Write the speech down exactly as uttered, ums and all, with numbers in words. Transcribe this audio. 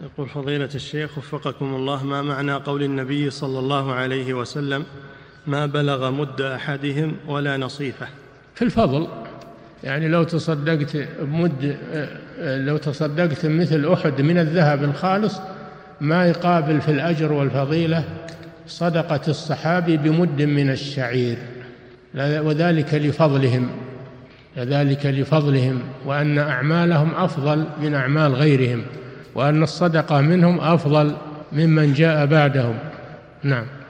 يقول فضيلة الشيخ وفقكم الله، ما معنى قول النبي صلى الله عليه وسلم ما بلغ مد أحدهم ولا نصيفه؟ في الفضل، يعني لو تصدقت بمد، لو تصدقت مثل أحد من الذهب الخالص ما يقابل في الأجر والفضيلة صدقة الصحابي بمد من الشعير، وذلك لفضلهم ذلك لفضلهم وأن أعمالهم أفضل من أعمال غيرهم، وأن الصدقة منهم أفضل ممن جاء بعدهم. نعم.